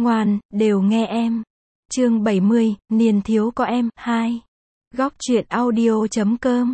Ngoan, đều nghe em. Chương 70, niên thiếu có em, 2. Góc truyện audio.com.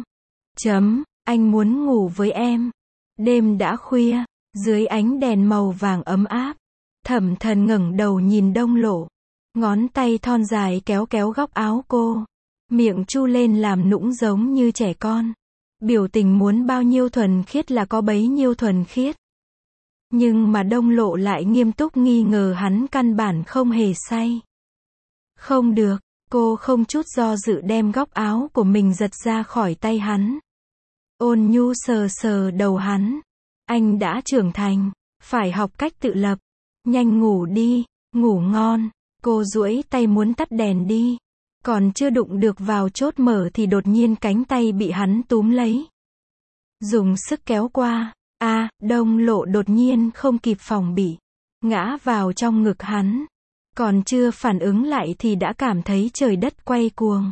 Anh muốn ngủ với em. Đêm đã khuya, dưới ánh đèn màu vàng ấm áp, Thẩm Thần ngẩng đầu nhìn Đông Lộ. Ngón tay thon dài kéo kéo góc áo cô. Miệng chu lên làm nũng giống như trẻ con. Biểu tình muốn bao nhiêu thuần khiết là có bấy nhiêu thuần khiết. Nhưng mà Đông Lộ lại nghiêm túc nghi ngờ hắn căn bản không hề say. Không được, cô không chút do dự đem góc áo của mình giật ra khỏi tay hắn. Ôn nhu sờ sờ đầu hắn. Anh đã trưởng thành, phải học cách tự lập. Nhanh ngủ đi, ngủ ngon. Cô duỗi tay muốn tắt đèn đi. Còn chưa đụng được vào chốt mở thì đột nhiên cánh tay bị hắn túm lấy. Dùng sức kéo qua. Đông Lộ đột nhiên không kịp phòng bị. Ngã vào trong ngực hắn. Còn chưa phản ứng lại thì đã cảm thấy trời đất quay cuồng.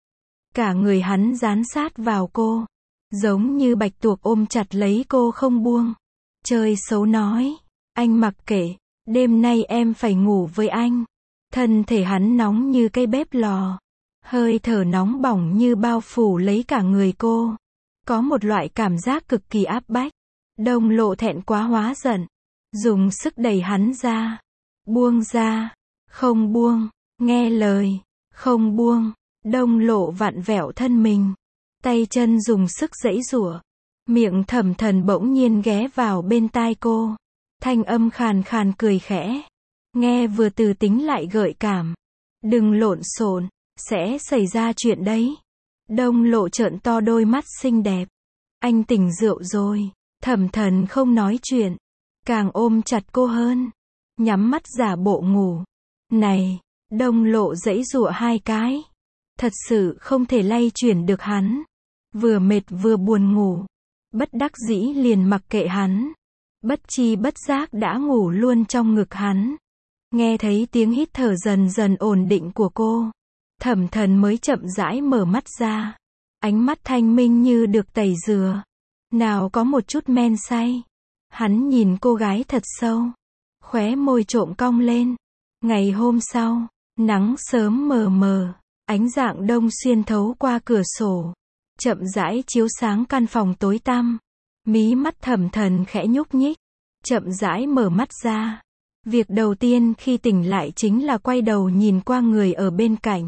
Cả người hắn dán sát vào cô. Giống như bạch tuộc ôm chặt lấy cô không buông. Chơi xấu nói. Anh mặc kệ. Đêm nay em phải ngủ với anh. Thân thể hắn nóng như cây bếp lò. Hơi thở nóng bỏng như bao phủ lấy cả người cô. Có một loại cảm giác cực kỳ áp bách. Đông Lộ thẹn quá hóa giận. Dùng sức đẩy hắn ra. Buông ra. Không buông. Nghe lời. Không buông. Đông Lộ vặn vẹo thân mình. Tay chân dùng sức giãy giụa. Miệng Thẩm Thần bỗng nhiên ghé vào bên tai cô. Thanh âm khàn khàn cười khẽ. Nghe vừa từ tính lại gợi cảm. Đừng lộn xộn, sẽ xảy ra chuyện đấy. Đông Lộ trợn to đôi mắt xinh đẹp. Anh tỉnh rượu rồi. Thẩm Thần không nói chuyện. Càng ôm chặt cô hơn. Nhắm mắt giả bộ ngủ. Này, Đông Lộ giãy giụa hai cái. Thật sự không thể lay chuyển được hắn. Vừa mệt vừa buồn ngủ. Bất đắc dĩ liền mặc kệ hắn. Bất chi bất giác đã ngủ luôn trong ngực hắn. Nghe thấy tiếng hít thở dần dần ổn định của cô. Thẩm Thần mới chậm rãi mở mắt ra. Ánh mắt thanh minh như được tẩy rửa. Nào có một chút men say. Hắn nhìn cô gái thật sâu. Khóe môi trộm cong lên. Ngày hôm sau, nắng sớm mờ mờ. Ánh rạng đông xuyên thấu qua cửa sổ. Chậm rãi chiếu sáng căn phòng tối tăm. Mí mắt Thẩm Thần khẽ nhúc nhích. Chậm rãi mở mắt ra. Việc đầu tiên khi tỉnh lại chính là quay đầu nhìn qua người ở bên cạnh.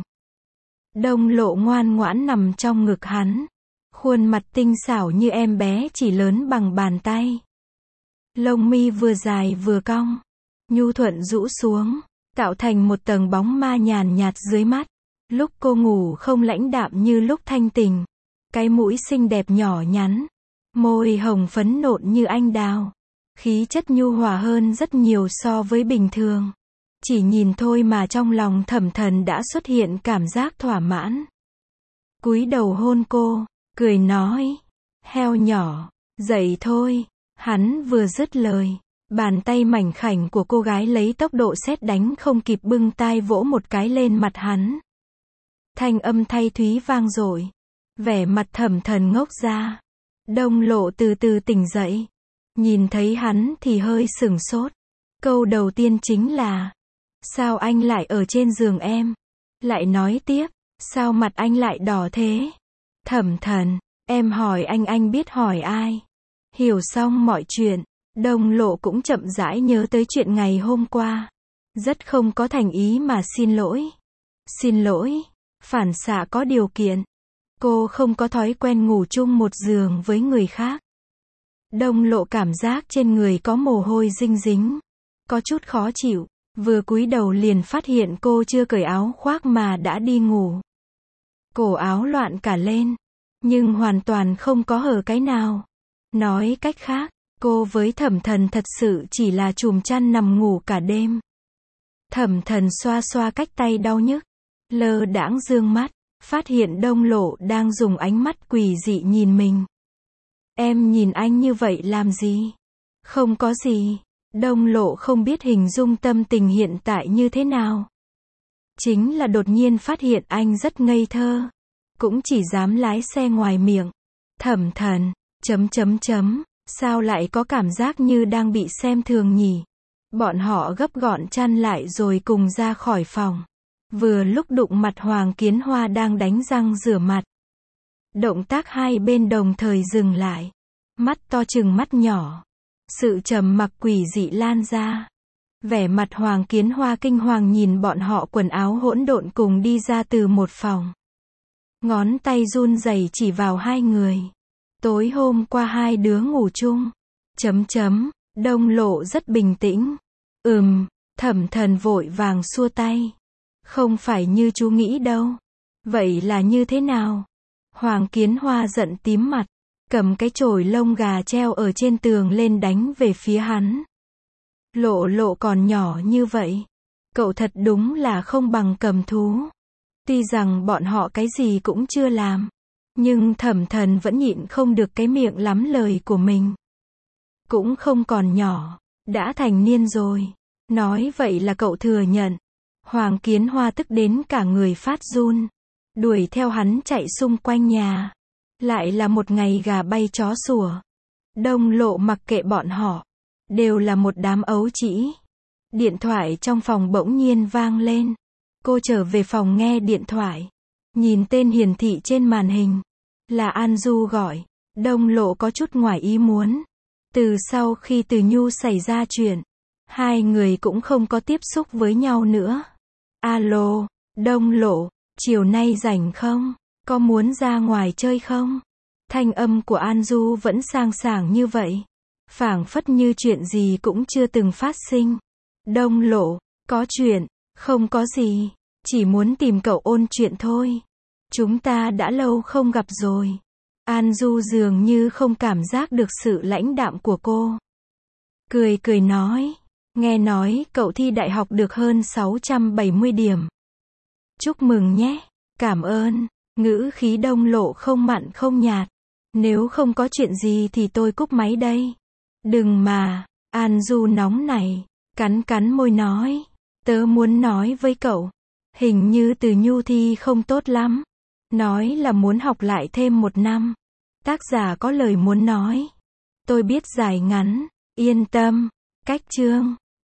Đông Lộ ngoan ngoãn nằm trong ngực hắn. Khuôn mặt tinh xảo như em bé chỉ lớn bằng bàn tay. Lông mi vừa dài vừa cong. Nhu thuận rũ xuống. Tạo thành một tầng bóng ma nhàn nhạt dưới mắt. Lúc cô ngủ không lãnh đạm như lúc thanh tình. Cái mũi xinh đẹp nhỏ nhắn. Môi hồng phấn nộn như anh đào. Khí chất nhu hòa hơn rất nhiều so với bình thường. Chỉ nhìn thôi mà trong lòng Thẩm Thần đã xuất hiện cảm giác thỏa mãn. Cúi đầu hôn cô, cười nói. Heo nhỏ, dậy thôi. Hắn vừa dứt lời. Bàn tay mảnh khảnh của cô gái lấy tốc độ sét đánh không kịp bưng tai vỗ một cái lên mặt hắn. Thanh âm thay thúy vang dội. Vẻ mặt Thẩm Thần ngốc ra. Đông Lộ từ từ tỉnh dậy. Nhìn thấy hắn thì hơi sửng sốt. Câu đầu tiên chính là. Sao anh lại ở trên giường em? Lại nói tiếp. Sao mặt anh lại đỏ thế? Thẩm Thần, em hỏi anh biết hỏi ai? Hiểu xong mọi chuyện. Đông Lộ cũng chậm rãi nhớ tới chuyện ngày hôm qua. Rất không có thành ý mà xin lỗi. Xin lỗi. Phản xạ có điều kiện. Cô không có thói quen ngủ chung một giường với người khác. Đông Lộ cảm giác trên người có mồ hôi dinh dính. Có chút khó chịu. Vừa cúi đầu liền phát hiện cô chưa cởi áo khoác mà đã đi ngủ. Cổ áo loạn cả lên. Nhưng hoàn toàn không có hở cái nào. Nói cách khác, cô với Thẩm Thần thật sự chỉ là chùm chăn nằm ngủ cả đêm. Thẩm Thần xoa xoa cách tay đau nhức. Lơ đãng dương mắt. Phát hiện Đông Lộ đang dùng ánh mắt quỷ dị nhìn mình. Em nhìn anh như vậy làm gì? Không có gì. Đông Lộ không biết hình dung tâm tình hiện tại như thế nào. Chính là đột nhiên phát hiện anh rất ngây thơ. Cũng chỉ dám lái xe ngoài miệng. Thẩm Thần, sao lại có cảm giác như đang bị xem thường nhỉ? Bọn họ gấp gọn chăn lại rồi cùng ra khỏi phòng. Vừa lúc đụng mặt Hoàng Kiến Hoa đang đánh răng rửa mặt. Động tác hai bên đồng thời dừng lại. Mắt to chừng mắt nhỏ. Sự trầm mặc quỷ dị lan ra. Vẻ mặt Hoàng Kiến Hoa kinh hoàng nhìn bọn họ quần áo hỗn độn cùng đi ra từ một phòng. Ngón tay run rẩy chỉ vào hai người. Tối hôm qua hai đứa ngủ chung. Đông Lộ rất bình tĩnh. Thẩm Thần vội vàng xua tay. Không phải như chú nghĩ đâu. Vậy là như thế nào? Hoàng Kiến Hoa giận tím mặt. Cầm cái chổi lông gà treo ở trên tường lên đánh về phía hắn. Lộ còn nhỏ như vậy. Cậu thật đúng là không bằng cầm thú. Tuy rằng bọn họ cái gì cũng chưa làm. Nhưng Thẩm Thần vẫn nhịn không được cái miệng lắm lời của mình. Cũng không còn nhỏ. Đã thành niên rồi. Nói vậy là cậu thừa nhận. Hoàng Kiến Hoa tức đến cả người phát run. Đuổi theo hắn chạy xung quanh nhà. Lại là một ngày gà bay chó sủa. Đông Lộ mặc kệ bọn họ. Đều là một đám ấu trĩ. Điện thoại trong phòng bỗng nhiên vang lên. Cô trở về phòng nghe điện thoại. Nhìn tên hiển thị trên màn hình. Là An Du gọi. Đông Lộ có chút ngoài ý muốn. Từ sau khi Từ Nhu xảy ra chuyện. Hai người cũng không có tiếp xúc với nhau nữa. Alo, Đông Lộ, chiều nay rảnh không? Có muốn ra ngoài chơi không? Thanh âm của An Du vẫn sang sảng như vậy. Phảng phất như chuyện gì cũng chưa từng phát sinh. Đông Lộ, có chuyện, không có gì. Chỉ muốn tìm cậu ôn chuyện thôi. Chúng ta đã lâu không gặp rồi. An Du dường như không cảm giác được sự lãnh đạm của cô. Cười nói. Nghe nói cậu thi đại học được hơn 670 điểm. Chúc mừng nhé. Cảm ơn. Ngữ khí Đông Lộ không mặn không nhạt. Nếu không có chuyện gì thì tôi cúp máy đây. Đừng mà. An Du nóng này. Cắn môi nói. Tớ muốn nói với cậu. Hình như Từ Nhu thi không tốt lắm. Nói là muốn học lại thêm 1 năm. Tác giả có lời muốn nói. Tôi biết dài ngắn. Yên tâm. Cách chương.